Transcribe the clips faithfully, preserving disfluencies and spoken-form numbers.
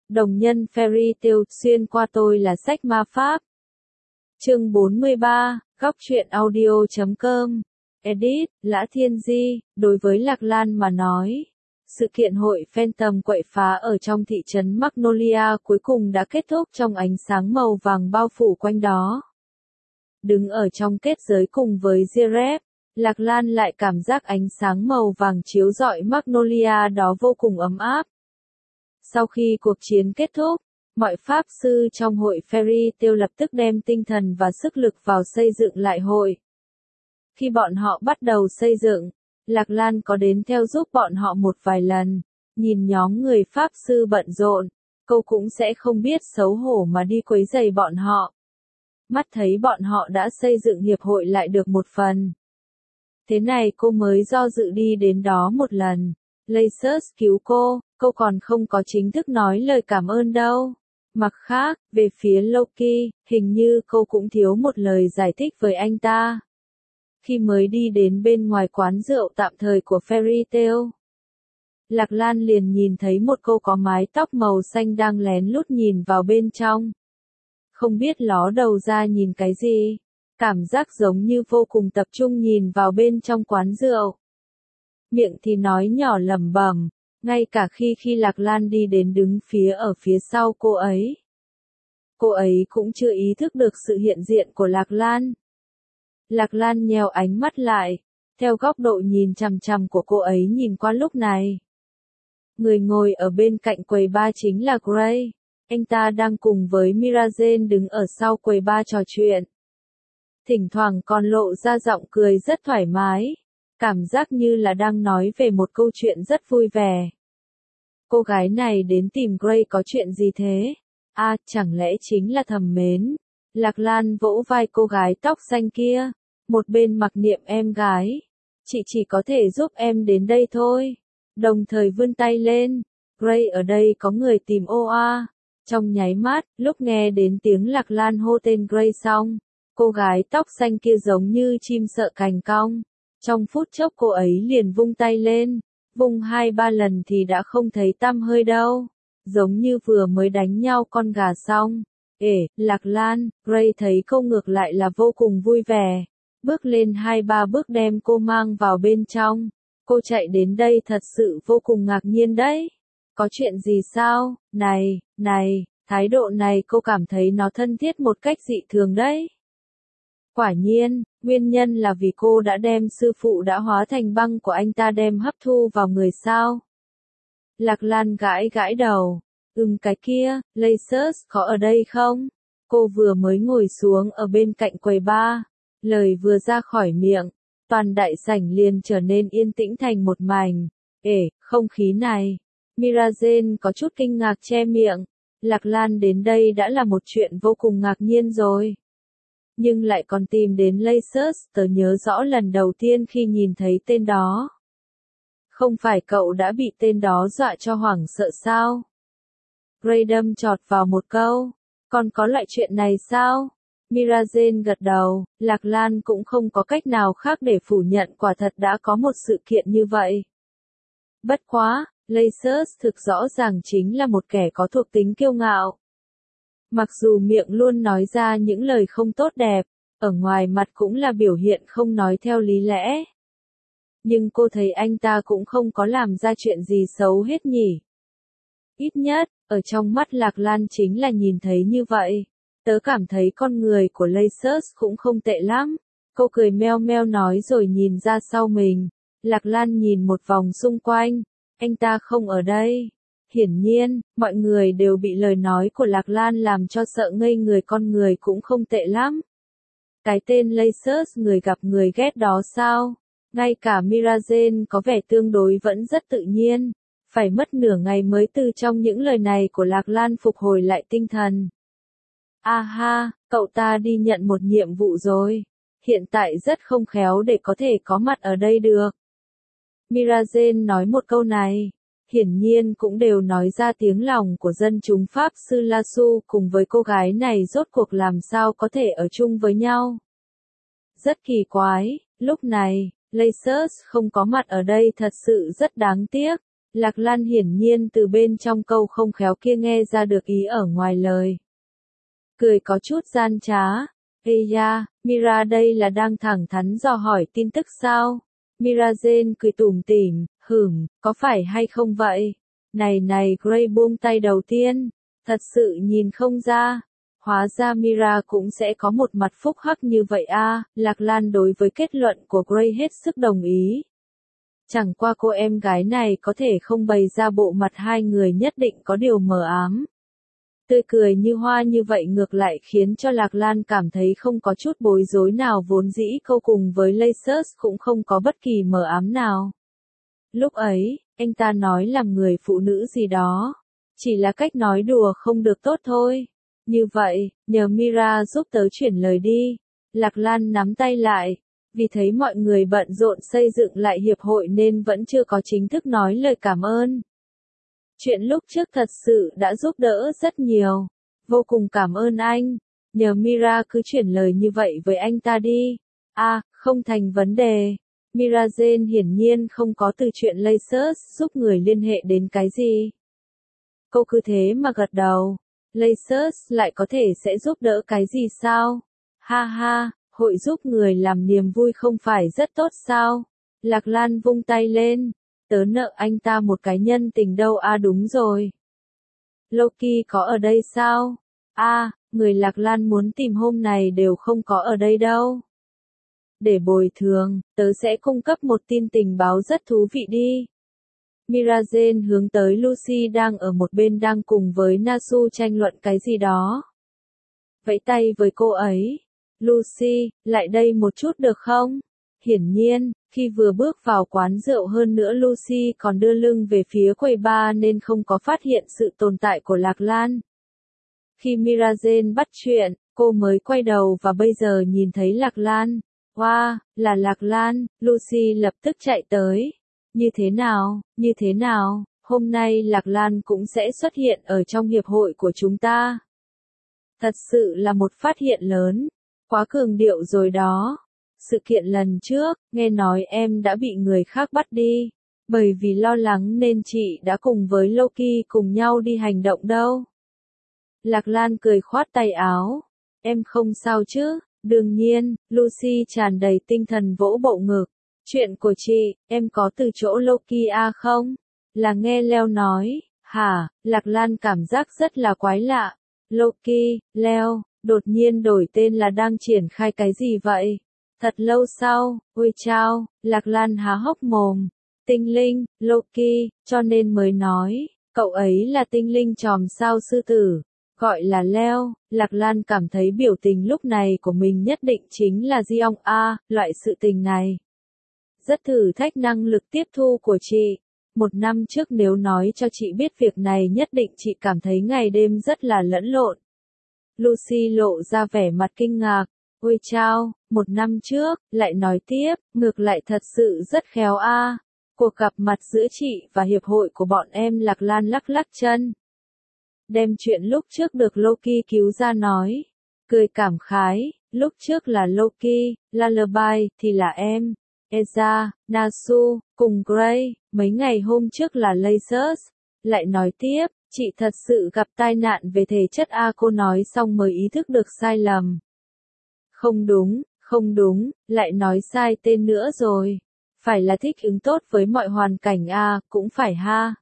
Đồng nhân Fairy Tail xuyên qua tôi là sách ma pháp. Chương bốn mươi ba, góc truyện audio chấm com. Edit, Lã Thiên Di, đối với Lạc Lan mà nói, sự kiện hội Phantom quậy phá ở trong thị trấn Magnolia cuối cùng đã kết thúc trong ánh sáng màu vàng bao phủ quanh đó. Đứng ở trong kết giới cùng với Zeref, Lạc Lan lại cảm giác ánh sáng màu vàng chiếu rọi Magnolia đó vô cùng ấm áp. Sau khi cuộc chiến kết thúc, mọi pháp sư trong hội Fairy Tail lập tức đem tinh thần và sức lực vào xây dựng lại hội. Khi bọn họ bắt đầu xây dựng, Lạc Lan có đến theo giúp bọn họ một vài lần, nhìn nhóm người pháp sư bận rộn, cô cũng sẽ không biết xấu hổ mà đi quấy rầy bọn họ. Mắt thấy bọn họ đã xây dựng hiệp hội lại được một phần. Thế này cô mới do dự đi đến đó một lần. Lacus cứu cô, cô còn không có chính thức nói lời cảm ơn đâu. Mặt khác, về phía Loki, hình như cô cũng thiếu một lời giải thích với anh ta. Khi mới đi đến bên ngoài quán rượu tạm thời của Fairy Tail, Lạc Lan liền nhìn thấy một cô có mái tóc màu xanh đang lén lút nhìn vào bên trong. Không biết ló đầu ra nhìn cái gì, cảm giác giống như vô cùng tập trung nhìn vào bên trong quán rượu. Miệng thì nói nhỏ lẩm bẩm, ngay cả khi khi Lạc Lan đi đến đứng phía ở phía sau cô ấy. Cô ấy cũng chưa ý thức được sự hiện diện của Lạc Lan. Lạc Lan nheo ánh mắt lại, theo góc độ nhìn chằm chằm của cô ấy nhìn qua lúc này. Người ngồi ở bên cạnh quầy bar chính là Gray, anh ta đang cùng với Mirazen đứng ở sau quầy bar trò chuyện. Thỉnh thoảng còn lộ ra giọng cười rất thoải mái, cảm giác như là đang nói về một câu chuyện rất vui vẻ. Cô gái này đến tìm Gray có chuyện gì thế? À, chẳng lẽ chính là Thẩm Mến? Lạc Lan vỗ vai cô gái tóc xanh kia, một bên mặc niệm em gái. Chị chỉ có thể giúp em đến đây thôi. Đồng thời vươn tay lên. Gray ở đây có người tìm ô a. Trong nháy mắt, lúc nghe đến tiếng Lạc Lan hô tên Gray xong, cô gái tóc xanh kia giống như chim sợ cành cong. Trong phút chốc cô ấy liền vung tay lên, vung hai ba lần thì đã không thấy tăm hơi đâu, giống như vừa mới đánh nhau con gà xong. Ể, Lạc Lan, Gray thấy cô ngược lại là vô cùng vui vẻ, bước lên hai ba bước đem cô mang vào bên trong. Cô chạy đến đây thật sự vô cùng ngạc nhiên đấy. Có chuyện gì sao? Này, này, thái độ này cô cảm thấy nó thân thiết một cách dị thường đấy. Quả nhiên, nguyên nhân là vì cô đã đem sư phụ đã hóa thành băng của anh ta đem hấp thu vào người sao? Lạc Lan gãi gãi đầu. Ừm cái kia, Lacus có ở đây không? Cô vừa mới ngồi xuống ở bên cạnh quầy bar. Lời vừa ra khỏi miệng, toàn đại sảnh liền trở nên yên tĩnh thành một mảnh. Ể, không khí này. Mirazen có chút kinh ngạc che miệng. Lạc Lan đến đây đã là một chuyện vô cùng ngạc nhiên rồi. Nhưng lại còn tìm đến Lacus, tớ nhớ rõ lần đầu tiên khi nhìn thấy tên đó. Không phải cậu đã bị tên đó dọa cho hoảng sợ sao? Gray đâm chọt vào một câu. Còn có loại chuyện này sao? Mirazen gật đầu, Lạc Lan cũng không có cách nào khác để phủ nhận quả thật đã có một sự kiện như vậy. Bất quá, Lacus thực rõ ràng chính là một kẻ có thuộc tính kiêu ngạo. Mặc dù miệng luôn nói ra những lời không tốt đẹp, ở ngoài mặt cũng là biểu hiện không nói theo lý lẽ. Nhưng cô thấy anh ta cũng không có làm ra chuyện gì xấu hết nhỉ. Ít nhất, ở trong mắt Lạc Lan chính là nhìn thấy như vậy. Tớ cảm thấy con người của Lacus cũng không tệ lắm. Cô cười meo meo nói rồi nhìn ra sau mình. Lạc Lan nhìn một vòng xung quanh. Anh ta không ở đây. Hiển nhiên, mọi người đều bị lời nói của Lạc Lan làm cho sợ ngây người, con người cũng không tệ lắm. Cái tên Lacus người gặp người ghét đó sao? Ngay cả Mirazen có vẻ tương đối vẫn rất tự nhiên. Phải mất nửa ngày mới từ trong những lời này của Lạc Lan phục hồi lại tinh thần. A ha, cậu ta đi nhận một nhiệm vụ rồi. Hiện tại rất không khéo để có thể có mặt ở đây được. Mirazen nói một câu này. Hiển nhiên cũng đều nói ra tiếng lòng của dân chúng Pháp sư Lasu cùng với cô gái này rốt cuộc làm sao có thể ở chung với nhau. Rất kỳ quái, lúc này, Lacus không có mặt ở đây thật sự rất đáng tiếc. Lạc Lan hiển nhiên từ bên trong câu không khéo kia nghe ra được ý ở ngoài lời. Cười có chút gian trá. Ây da, Mira đây là đang thẳng thắn dò hỏi tin tức sao? Mira Jane cười tủm tỉm, hửm, có phải hay không vậy? Này này Gray buông tay đầu tiên, thật sự nhìn không ra. Hóa ra Mira cũng sẽ có một mặt phúc hắc như vậy a. Lạc Lan đối với kết luận của Gray hết sức đồng ý. Chẳng qua cô em gái này có thể không bày ra bộ mặt hai người nhất định có điều mờ ám. Tươi cười như hoa như vậy ngược lại khiến cho Lạc Lan cảm thấy không có chút bối rối nào, vốn dĩ câu cùng với Lacers cũng không có bất kỳ mờ ám nào. Lúc ấy, anh ta nói làm người phụ nữ gì đó. Chỉ là cách nói đùa không được tốt thôi. Như vậy, nhờ Mira giúp tớ chuyển lời đi. Lạc Lan nắm tay lại. Vì thấy mọi người bận rộn xây dựng lại hiệp hội nên vẫn chưa có chính thức nói lời cảm ơn. Chuyện lúc trước thật sự đã giúp đỡ rất nhiều. Vô cùng cảm ơn anh. Nhờ Mira cứ chuyển lời như vậy với anh ta đi. À, không thành vấn đề. Mira Jane hiển nhiên không có từ chuyện Lacers giúp người liên hệ đến cái gì. Cô cứ thế mà gật đầu. Lacers lại có thể sẽ giúp đỡ cái gì sao? Ha ha, hội giúp người làm niềm vui không phải rất tốt sao? Lạc Lan vung tay lên. Tớ nợ anh ta một cái nhân tình đâu à, đúng rồi. Loki có ở đây sao? À, người Lạc Lan muốn tìm hôm này đều không có ở đây đâu. Để bồi thường, tớ sẽ cung cấp một tin tình báo rất thú vị đi. Mira Jane hướng tới Lucy đang ở một bên đang cùng với Nasu tranh luận cái gì đó. Vẫy tay với cô ấy. Lucy, lại đây một chút được không? Hiển nhiên, khi vừa bước vào quán rượu hơn nữa Lucy còn đưa lưng về phía quầy bar nên không có phát hiện sự tồn tại của Lạc Lan. Khi Mira Jane bắt chuyện, cô mới quay đầu và bây giờ nhìn thấy Lạc Lan. Wow, là Lạc Lan, Lucy lập tức chạy tới. Như thế nào, như thế nào, hôm nay Lạc Lan cũng sẽ xuất hiện ở trong hiệp hội của chúng ta. Thật sự là một phát hiện lớn, quá cường điệu rồi đó. Sự kiện lần trước, nghe nói em đã bị người khác bắt đi. Bởi vì lo lắng nên chị đã cùng với Loki cùng nhau đi hành động đâu. Lạc Lan cười khoát tay áo. Em không sao chứ? Đương nhiên, Lucy tràn đầy tinh thần vỗ bộ ngực. Chuyện của chị, em có từ chỗ Loki à không? Là nghe Leo nói. Hả? Lạc Lan cảm giác rất là quái lạ. Loki, Leo, đột nhiên đổi tên là đang triển khai cái gì vậy? Thật lâu sau, ôi chao, Lạc Lan há hốc mồm. Tinh linh, Loki, cho nên mới nói, cậu ấy là tinh linh chòm sao sư tử. Gọi là Leo, Lạc Lan cảm thấy biểu tình lúc này của mình nhất định chính là Giong A, loại sự tình này. Rất thử thách năng lực tiếp thu của chị. Một năm trước nếu nói cho chị biết việc này nhất định chị cảm thấy ngày đêm rất là lẫn lộn. Lucy lộ ra vẻ mặt kinh ngạc. Ôi chao, một năm trước, lại nói tiếp, ngược lại thật sự rất khéo a. Cuộc gặp mặt giữa chị và hiệp hội của bọn em. Lạc Lan lắc lắc chân. Đem chuyện lúc trước được Loki cứu ra nói. Cười cảm khái, lúc trước là Loki, Lullaby, thì là em, Eza, Nasu, cùng Gray, mấy ngày hôm trước là Lacers. Lại nói tiếp, chị thật sự gặp tai nạn về thể chất a. Cô nói xong mới ý thức được sai lầm. Không đúng, không đúng, lại nói sai tên nữa rồi. Phải là thích ứng tốt với mọi hoàn cảnh a, cũng phải ha.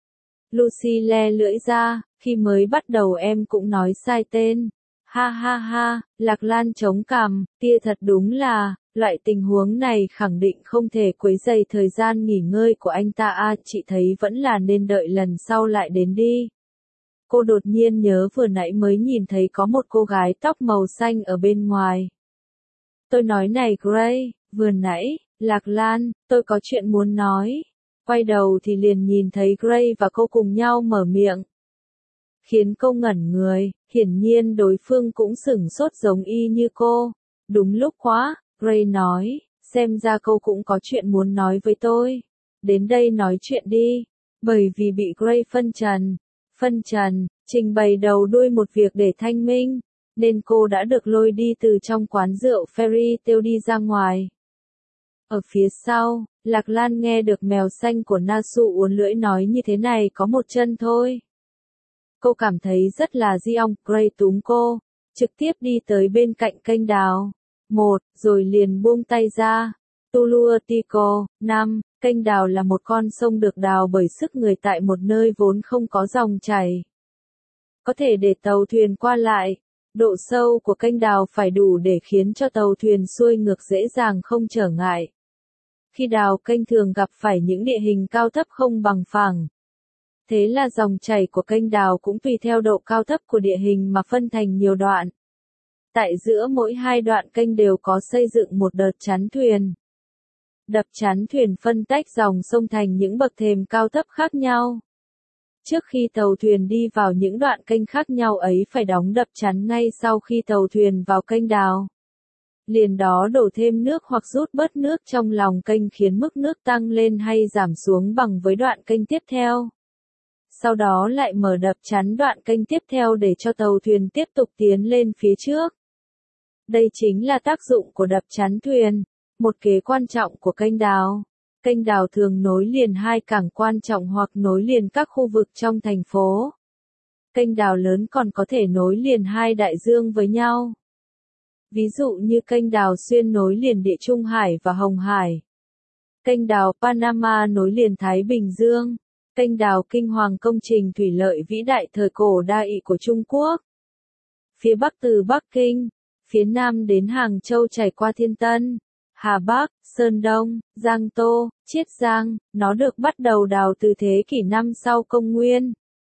Lucy le lưỡi ra, khi mới bắt đầu em cũng nói sai tên. Ha ha ha, Lạc Lan chống cằm, tia thật đúng là, loại tình huống này khẳng định không thể quấy rầy thời gian nghỉ ngơi của anh ta a, chị thấy vẫn là nên đợi lần sau lại đến đi. Cô đột nhiên nhớ vừa nãy mới nhìn thấy có một cô gái tóc màu xanh ở bên ngoài. Tôi nói này Gray, vừa nãy, Lạc Lan, tôi có chuyện muốn nói. Quay đầu thì liền nhìn thấy Gray và cô cùng nhau mở miệng. Khiến cô ngẩn người, hiển nhiên đối phương cũng sửng sốt giống y như cô. Đúng lúc quá, Gray nói, xem ra cô cũng có chuyện muốn nói với tôi. Đến đây nói chuyện đi. Bởi vì bị Gray phân trần, phân trần, trình bày đầu đuôi một việc để thanh minh, nên cô đã được lôi đi từ trong quán rượu Fairy Tale đi ra ngoài. Ở phía sau, Lạc Lan nghe được mèo xanh của Nasu uốn lưỡi nói như thế này có một chân thôi. Cô cảm thấy rất là di ong, Gray túm cô, trực tiếp đi tới bên cạnh kênh đào. Một, rồi liền buông tay ra. Tuluatico, năm, kênh đào là một con sông được đào bởi sức người tại một nơi vốn không có dòng chảy. Có thể để tàu thuyền qua lại. Độ sâu của kênh đào phải đủ để khiến cho tàu thuyền xuôi ngược dễ dàng không trở ngại. Khi đào kênh thường gặp phải những địa hình cao thấp không bằng phẳng. Thế là dòng chảy của kênh đào cũng tùy theo độ cao thấp của địa hình mà phân thành nhiều đoạn. Tại giữa mỗi hai đoạn kênh đều có xây dựng một đợt chắn thuyền. Đập chắn thuyền phân tách dòng sông thành những bậc thềm cao thấp khác nhau. Trước khi tàu thuyền đi vào những đoạn kênh khác nhau ấy phải đóng đập chắn ngay sau khi tàu thuyền vào kênh đào. Liền đó đổ thêm nước hoặc rút bớt nước trong lòng kênh khiến mức nước tăng lên hay giảm xuống bằng với đoạn kênh tiếp theo. Sau đó lại mở đập chắn đoạn kênh tiếp theo để cho tàu thuyền tiếp tục tiến lên phía trước. Đây chính là tác dụng của đập chắn thuyền, một kế quan trọng của kênh đào. Kênh đào thường nối liền hai cảng quan trọng hoặc nối liền các khu vực trong thành phố. Kênh đào lớn còn có thể nối liền hai đại dương với nhau. Ví dụ như kênh đào xuyên nối liền Địa Trung Hải và Hồng Hải. Kênh đào Panama nối liền Thái Bình Dương. Kênh đào Kinh Hoàng công trình thủy lợi vĩ đại thời cổ Đa Ỵ của Trung Quốc. Phía Bắc từ Bắc Kinh, phía Nam đến Hàng Châu chảy qua Thiên Tân, Hà Bắc, Sơn Đông, Giang Tô, Chiết Giang, nó được bắt đầu đào từ thế kỷ năm sau công nguyên.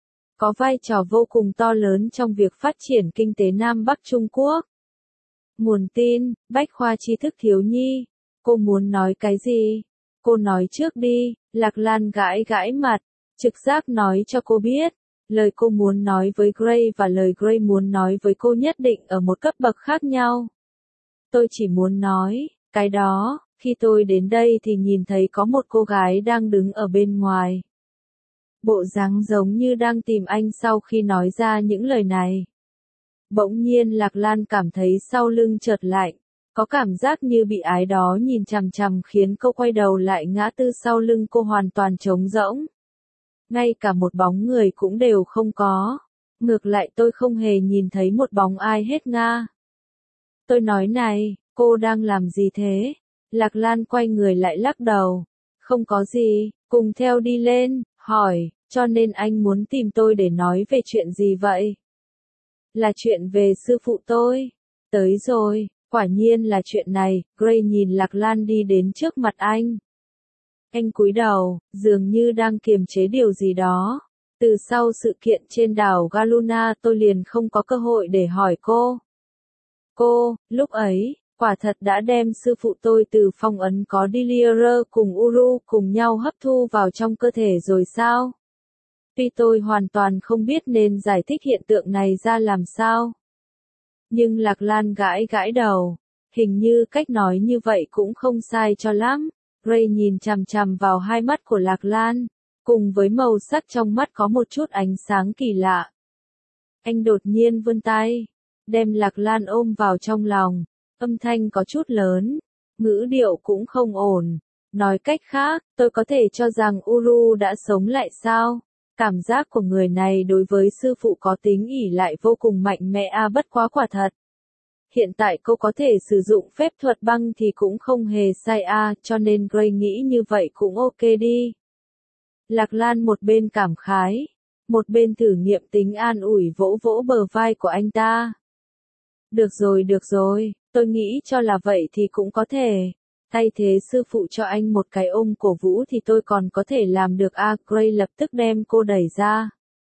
Có vai trò vô cùng to lớn trong việc phát triển kinh tế Nam Bắc Trung Quốc. Nguồn tin, Bách khoa tri thức thiếu nhi. Cô muốn nói cái gì? Cô nói trước đi, Lạc Lan gãi gãi mặt, trực giác nói cho cô biết. Lời cô muốn nói với Gray và lời Gray muốn nói với cô nhất định ở một cấp bậc khác nhau. Tôi chỉ muốn nói, cái đó, khi tôi đến đây thì nhìn thấy có một cô gái đang đứng ở bên ngoài. Bộ dáng giống như đang tìm anh sau khi nói ra những lời này. Bỗng nhiên Lạc Lan cảm thấy sau lưng chợt lạnh, có cảm giác như bị ái đó nhìn chằm chằm khiến cô quay đầu lại ngã tư sau lưng cô hoàn toàn trống rỗng. Ngay cả một bóng người cũng đều không có. Ngược lại tôi không hề nhìn thấy một bóng ai hết nga. Tôi nói này, cô đang làm gì thế? Lạc Lan quay người lại lắc đầu. Không có gì, cùng theo đi lên, hỏi, cho nên anh muốn tìm tôi để nói về chuyện gì vậy? Là chuyện về sư phụ tôi. Tới rồi, quả nhiên là chuyện này. Gray nhìn Lạc Lan đi đến trước mặt anh. Anh cúi đầu, dường như đang kiềm chế điều gì đó. Từ sau sự kiện trên đảo Galuna tôi liền không có cơ hội để hỏi cô. Cô, lúc ấy, quả thật đã đem sư phụ tôi từ phong ấn có Dilier cùng Uru cùng nhau hấp thu vào trong cơ thể rồi sao? Tuy tôi hoàn toàn không biết nên giải thích hiện tượng này ra làm sao. Nhưng Lạc Lan gãi gãi đầu. Hình như cách nói như vậy cũng không sai cho lắm. Gray nhìn chằm chằm vào hai mắt của Lạc Lan. Cùng với màu sắc trong mắt có một chút ánh sáng kỳ lạ. Anh đột nhiên vươn tay. Đem Lạc Lan ôm vào trong lòng. Âm thanh có chút lớn. Ngữ điệu cũng không ổn. Nói cách khác, tôi có thể cho rằng Uru đã sống lại sao? Cảm giác của người này đối với sư phụ có tính ỷ lại vô cùng mạnh mẽ a à, bất quá quả thật. Hiện tại cô có thể sử dụng phép thuật băng thì cũng không hề sai a à, cho nên Gray nghĩ như vậy cũng ok đi. Lạc Lan một bên cảm khái, một bên thử nghiệm tính an ủi vỗ vỗ bờ vai của anh ta. Được rồi được rồi, tôi nghĩ cho là vậy thì cũng có thể. Thay thế sư phụ cho anh một cái ôm cổ vũ thì tôi còn có thể làm được a à, Gray lập tức đem cô đẩy ra.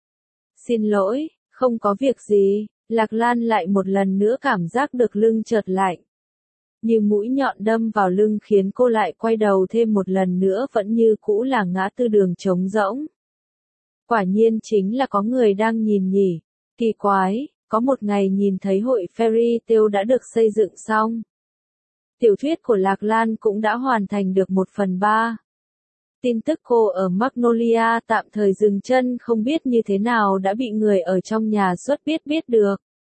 Xin lỗi, không có việc gì. Lạc Lan lại một lần nữa cảm giác được lưng chợt lạnh. Như mũi nhọn đâm vào lưng khiến cô lại quay đầu thêm một lần nữa vẫn như cũ là ngã tư đường trống rỗng. Quả nhiên chính là có người đang nhìn nhỉ. Kỳ quái, có một ngày nhìn thấy hội Fairy Tale đã được xây dựng xong. Tiểu thuyết của Lạc Lan cũng đã hoàn thành được một phần ba. Tin tức cô ở Magnolia tạm thời dừng chân không biết như thế nào đã bị người ở trong nhà suất biết biết được.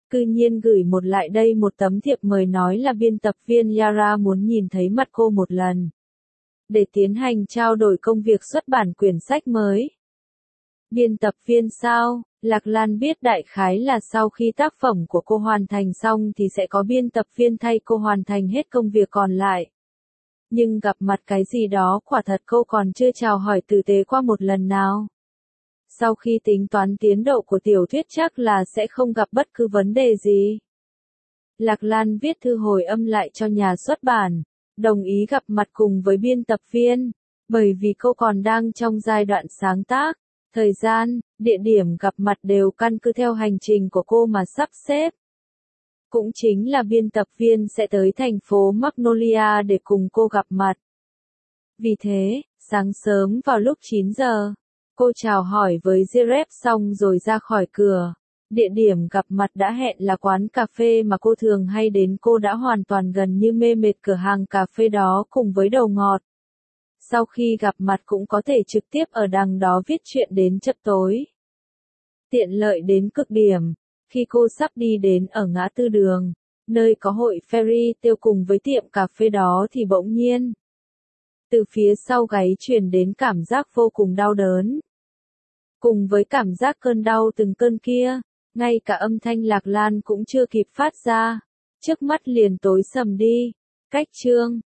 cư nhiên gửi một lại đây một tấm thiệp mời nói là biên tập viên Yara muốn nhìn thấy mặt cô một lần, để tiến hành trao đổi công việc xuất bản quyển sách mới. Biên tập viên sao? Lạc Lan biết đại khái là sau khi tác phẩm của cô hoàn thành xong thì sẽ có biên tập viên thay cô hoàn thành hết công việc còn lại. Nhưng gặp mặt cái gì đó quả thật cô còn chưa chào hỏi tử tế qua một lần nào. Sau khi tính toán tiến độ của tiểu thuyết chắc là sẽ không gặp bất cứ vấn đề gì. Lạc Lan viết thư hồi âm lại cho nhà xuất bản, đồng ý gặp mặt cùng với biên tập viên, bởi vì cô còn đang trong giai đoạn sáng tác. Thời gian, địa điểm gặp mặt đều căn cứ theo hành trình của cô mà sắp xếp. Cũng chính là biên tập viên sẽ tới thành phố Magnolia để cùng cô gặp mặt. Vì thế, sáng sớm vào lúc chín giờ, cô chào hỏi với Jeff xong rồi ra khỏi cửa. Địa điểm gặp mặt đã hẹn là quán cà phê mà cô thường hay đến. Cô đã hoàn toàn gần như mê mệt cửa hàng cà phê đó cùng với đầu ngọt. Sau khi gặp mặt cũng có thể trực tiếp ở đằng đó viết chuyện đến chập tối. Tiện lợi đến cực điểm, khi cô sắp đi đến ở ngã tư đường, nơi có hội ferry tiêu cùng với tiệm cà phê đó thì bỗng nhiên, từ phía sau gáy truyền đến cảm giác vô cùng đau đớn. Cùng với cảm giác cơn đau từng cơn kia, ngay cả âm thanh Lạc Lan cũng chưa kịp phát ra, trước mắt liền tối sầm đi. Cách chương